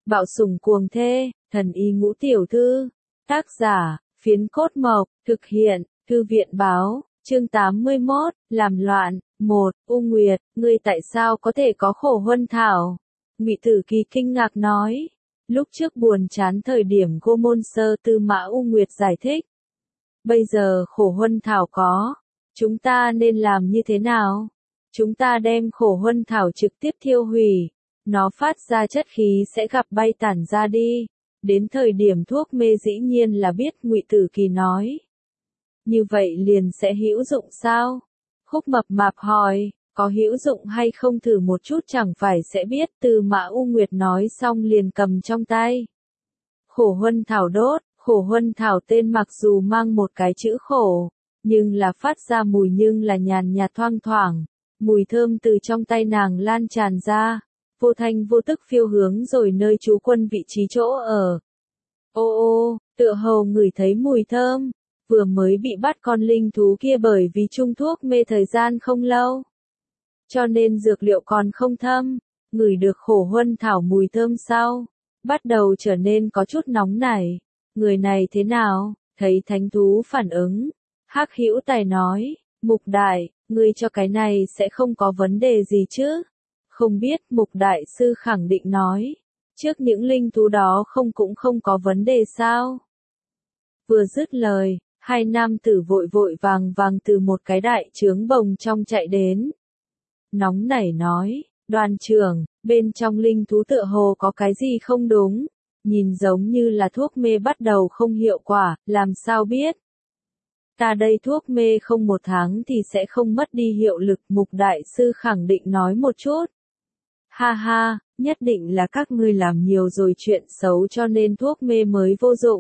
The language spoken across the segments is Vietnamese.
Bạo sủng cuồng thê, thần y ngũ tiểu thư. Tác giả, Phiến Cốt Mộc, thực hiện, Thư viện báo, chương 81, làm loạn. 1. U Nguyệt, ngươi tại sao có thể có khổ huân thảo? Ngụy Tử Kỳ kinh ngạc nói. Lúc trước buồn chán thời điểm Cô Môn Sơ Tư Mã U Nguyệt giải thích. Bây giờ khổ huân thảo có. Chúng ta nên làm như thế nào? Chúng ta đem khổ huân thảo trực tiếp thiêu hủy. Nó phát ra chất khí sẽ gặp bay tản ra đi. Đến thời điểm thuốc mê dĩ nhiên là biết, Ngụy Tử Kỳ nói. Như vậy liền sẽ hữu dụng sao? Khúc Mập Mạp hỏi, có hữu dụng hay không thử một chút chẳng phải sẽ biết. Tư Mã U Nguyệt nói xong liền cầm trong tay. Khổ huân thảo đốt, khổ huân thảo tên mặc dù mang một cái chữ khổ, nhưng là phát ra mùi nhưng là nhàn nhạt thoang thoảng. Mùi thơm từ trong tay nàng lan tràn ra, vô thanh vô tức phiêu hướng rồi nơi trú quân vị trí chỗ ở. Ô ô, tựa hồ ngửi thấy mùi thơm, vừa mới bị bắt con linh thú kia bởi vì trung thuốc mê thời gian không lâu. Cho nên dược liệu còn không thâm, ngửi được khổ huân thảo mùi thơm sau, bắt đầu trở nên có chút nóng nảy. Người này thế nào? Thấy thánh thú phản ứng, Hắc Hữu Tài nói, Mục Đại, ngươi cho cái này sẽ không có vấn đề gì chứ? Không biết, Mục Đại sư khẳng định nói, trước những linh thú đó cũng không có vấn đề sao? Vừa dứt lời, hai nam tử vội vội vàng từ một cái đại trướng bồng trong chạy đến. Nóng nảy nói, Đoàn trưởng, bên trong linh thú tựa hồ có cái gì không đúng, nhìn giống như là thuốc mê bắt đầu không hiệu quả, làm sao biết? Ta đây thuốc mê không 1 tháng thì sẽ không mất đi hiệu lực, Mục Đại sư khẳng định nói một chút. Ha ha, nhất định là các ngươi làm nhiều rồi chuyện xấu cho nên thuốc mê mới vô dụng.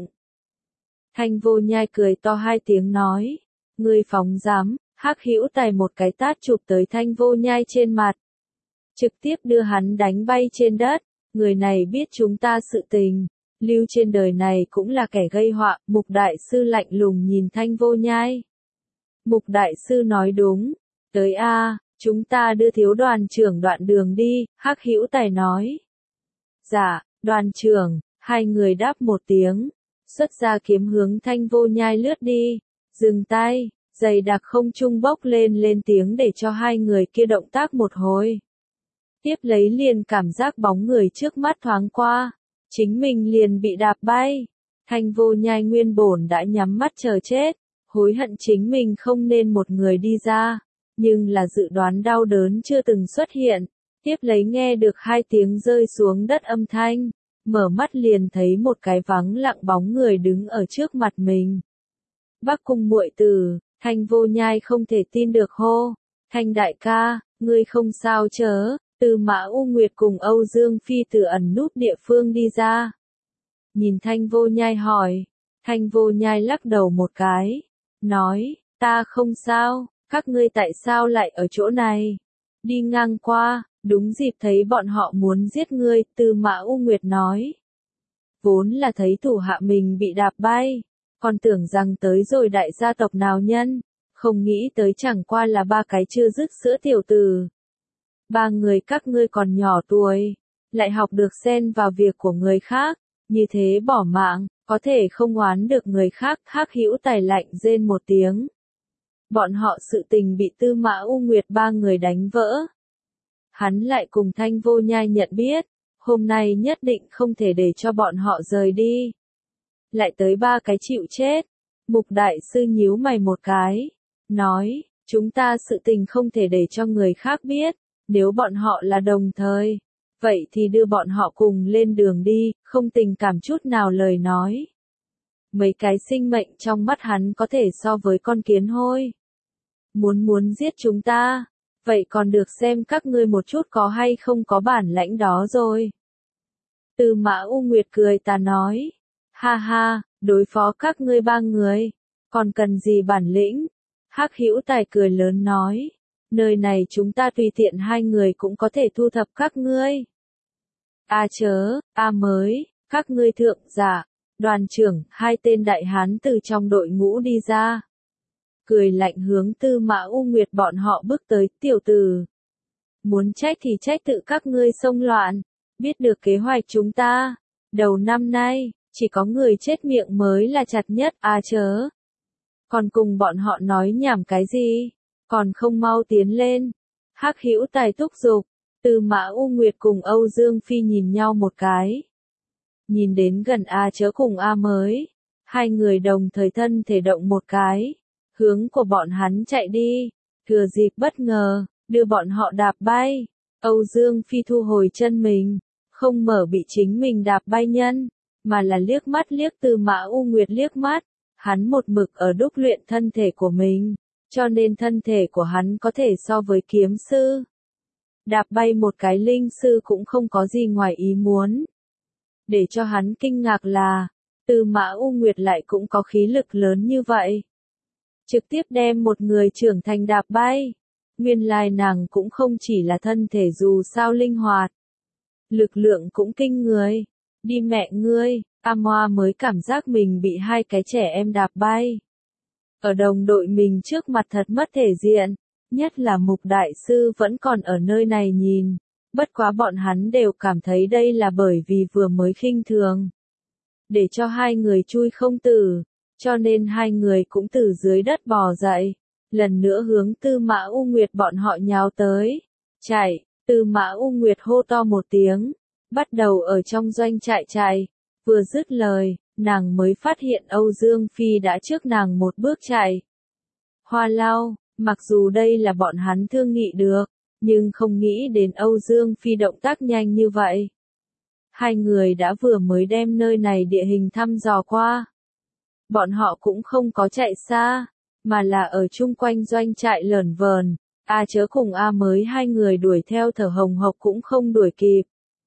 Thanh Vô Nhai cười to 2 tiếng nói, ngươi phóng dám. Hắc Hữu Tài một cái tát chụp tới Thanh Vô Nhai trên mặt, trực tiếp đưa hắn đánh bay trên đất. Người này biết chúng ta sự tình, lưu trên đời này cũng là kẻ gây họa. Mục Đại sư lạnh lùng nhìn Thanh Vô Nhai. Mục Đại sư nói đúng, tới a, chúng ta đưa thiếu đoàn trưởng đoạn đường đi, Hắc Hữu Tài nói. Dạ, đoàn trưởng, hai người đáp một tiếng, xuất ra kiếm hướng Thanh Vô Nhai lướt đi, dừng tay. Dày đặc không trung bốc lên tiếng để cho hai người kia động tác một hồi. Tiếp lấy liền cảm giác bóng người trước mắt thoáng qua, chính mình liền bị đạp bay. Thanh Vô Nhai nguyên bổn đã nhắm mắt chờ chết, hối hận chính mình không nên một người đi ra, nhưng là dự đoán đau đớn chưa từng xuất hiện. Tiếp lấy nghe được 2 tiếng rơi xuống đất âm thanh, mở mắt liền thấy một cái vắng lặng bóng người đứng ở trước mặt mình. Bắc Cung muội tử. Thanh Vô Nhai không thể tin được hô, Thanh đại ca, ngươi không sao chớ? Tư Mã U Nguyệt cùng Âu Dương Phi từ ẩn núp địa phương đi ra. Nhìn Thanh Vô Nhai hỏi, Thanh Vô Nhai lắc đầu một cái, nói, ta không sao, các ngươi tại sao lại ở chỗ này? Đi ngang qua, đúng dịp thấy bọn họ muốn giết ngươi, Tư Mã U Nguyệt nói. Vốn là thấy thủ hạ mình bị đạp bay. Còn tưởng rằng tới rồi đại gia tộc nào nhân, không nghĩ tới chẳng qua là 3 cái chưa dứt sữa tiểu tử. 3 người các ngươi còn nhỏ tuổi, lại học được xen vào việc của người khác, như thế bỏ mạng, có thể không oán được người khác. Hắc Hữu Tài lạnh rên một tiếng. Bọn họ sự tình bị Tư Mã U Nguyệt 3 người đánh vỡ. Hắn lại cùng Thanh Vô Nhai nhận biết, hôm nay nhất định không thể để cho bọn họ rời đi. Lại tới 3 cái chịu chết. Mục Đại sư nhíu mày một cái, nói, chúng ta sự tình không thể để cho người khác biết, nếu bọn họ là đồng thời, vậy thì đưa bọn họ cùng lên đường đi, không tình cảm chút nào lời nói. Mấy cái sinh mệnh trong mắt hắn có thể so với con kiến hôi. Muốn giết chúng ta, vậy còn được xem các ngươi một chút có hay không có bản lãnh đó rồi. Tư Mã U Nguyệt cười tà nói. Ha ha, đối phó các ngươi 3 người, còn cần gì bản lĩnh? Hắc Hữu Tài cười lớn nói, nơi này chúng ta tùy tiện 2 người cũng có thể thu thập các ngươi. Chớ, mới, các ngươi thượng giả, đoàn trưởng, 2 tên đại hán từ trong đội ngũ đi ra. Cười lạnh hướng Tư Mã U Nguyệt bọn họ bước tới, tiểu tử. Muốn trách thì trách tự các ngươi xông loạn, biết được kế hoạch chúng ta. Đầu năm nay, chỉ có người chết miệng mới là chặt nhất, chớ. Còn cùng bọn họ nói nhảm cái gì? Còn không mau tiến lên. Hắc Hữu Tài thúc giục. Tư Mã U Nguyệt cùng Âu Dương Phi nhìn nhau một cái. Nhìn đến gần chớ cùng mới. Hai người đồng thời thân thể động một cái. Hướng của bọn hắn chạy đi. Thừa dịp bất ngờ, đưa bọn họ đạp bay. Âu Dương Phi thu hồi chân mình. Không mở bị chính mình đạp bay nhân. Mà là liếc mắt liếc Tư Mã U Nguyệt liếc mắt. Hắn một mực ở đúc luyện thân thể của mình. Cho nên thân thể của hắn có thể so với kiếm sư. Đạp bay một cái linh sư cũng không có gì ngoài ý muốn. Để cho hắn kinh ngạc là, Tư Mã U Nguyệt lại cũng có khí lực lớn như vậy. Trực tiếp đem một người trưởng thành đạp bay. Nguyên lai nàng cũng không chỉ là thân thể dù sao linh hoạt. Lực lượng cũng kinh người. Đi mẹ ngươi, Hoa mới cảm giác mình bị hai cái trẻ em đạp bay. Ở đồng đội mình trước mặt thật mất thể diện. Nhất là Mục Đại Sư vẫn còn ở nơi này nhìn. Bất quá bọn hắn đều cảm thấy đây là bởi vì vừa mới khinh thường. Để cho hai người chui không tử. Cho nên hai người cũng từ dưới đất bò dậy. Lần nữa hướng Tư Mã U Nguyệt bọn họ nhào tới. Chạy, Tư Mã U Nguyệt hô to một tiếng. Bắt đầu ở trong doanh trại chạy. Vừa dứt lời, nàng mới phát hiện Âu Dương Phi đã trước nàng một bước chạy. Hoa Lao, mặc dù đây là bọn hắn thương nghị được, nhưng không nghĩ đến Âu Dương Phi động tác nhanh như vậy. Hai người đã vừa mới đem nơi này địa hình thăm dò qua. Bọn họ cũng không có chạy xa, mà là ở chung quanh doanh trại lởn vởn. Chớ cùng mới hai người đuổi theo thở hồng hộc cũng không đuổi kịp.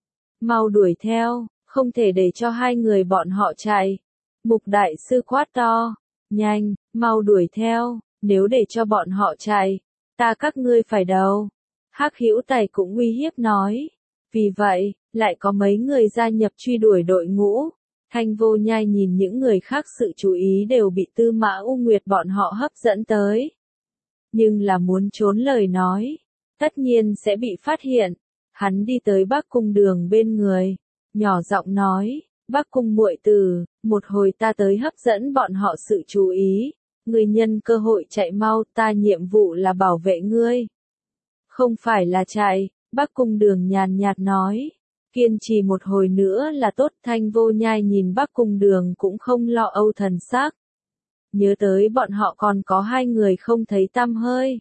Mau đuổi theo, không thể để cho hai người bọn họ chạy. Mục Đại Sư quát to, nhanh, mau đuổi theo, nếu để cho bọn họ chạy, ta các ngươi phải đầu. Hắc Hữu Tài cũng uy hiếp nói. Vì vậy, lại có mấy người gia nhập truy đuổi đội ngũ. Thanh Vô Nhai nhìn những người khác sự chú ý đều bị Tư Mã U Nguyệt bọn họ hấp dẫn tới. Nhưng là muốn trốn lời nói, tất nhiên sẽ bị phát hiện. Hắn đi tới Bắc Cung Đường bên người, nhỏ giọng nói, Bắc Cung muội tử, một hồi ta tới hấp dẫn bọn họ sự chú ý. Ngươi nhân cơ hội chạy mau, ta nhiệm vụ là bảo vệ ngươi. Không phải là chạy, Bắc Cung Đường nhàn nhạt nói. Kiên trì một hồi nữa là tốt. Thanh Vô Nhai nhìn Bắc Cung Đường cũng không lo âu thần sắc. Nhớ tới bọn họ còn có hai người không thấy tăm hơi.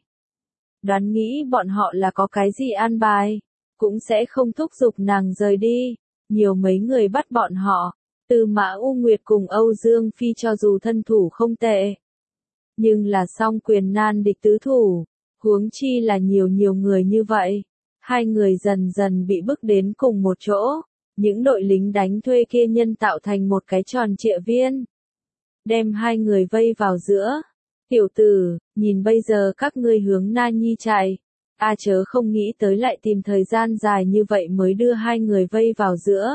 Đoán nghĩ bọn họ là có cái gì an bài, cũng sẽ không thúc giục nàng rời đi. Nhiều mấy người bắt bọn họ, Tư Mã U Nguyệt cùng Âu Dương Phi cho dù thân thủ không tệ. Nhưng là song quyền nan địch tứ thủ, huống chi là nhiều người như vậy. Hai người dần dần bị bức đến cùng một chỗ, những đội lính đánh thuê kia nhân tạo thành một cái tròn trịa viên. Đem hai người vây vào giữa. Tiểu tử, nhìn bây giờ các ngươi hướng Na Nhi chạy. Chớ không nghĩ tới lại tìm thời gian dài như vậy mới đưa hai người vây vào giữa.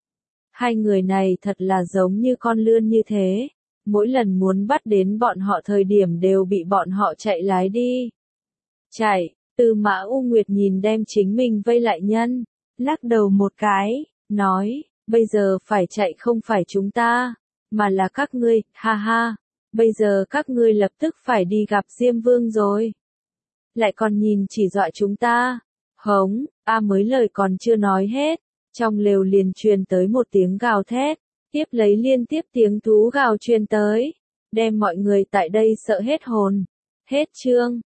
Hai người này thật là giống như con lươn như thế. Mỗi lần muốn bắt đến bọn họ thời điểm đều bị bọn họ chạy lái đi. Chạy, Tư Mã U Nguyệt nhìn đem chính mình vây lại nhân, lắc đầu một cái, nói, bây giờ phải chạy không phải chúng ta, mà là các ngươi, ha ha, bây giờ các ngươi lập tức phải đi gặp Diêm Vương rồi. Lại còn nhìn chỉ dọa chúng ta, hống, mới lời còn chưa nói hết, trong lều liền truyền tới một tiếng gào thét, tiếp lấy liên tiếp tiếng thú gào truyền tới, đem mọi người tại đây sợ hết hồn. Hết chương.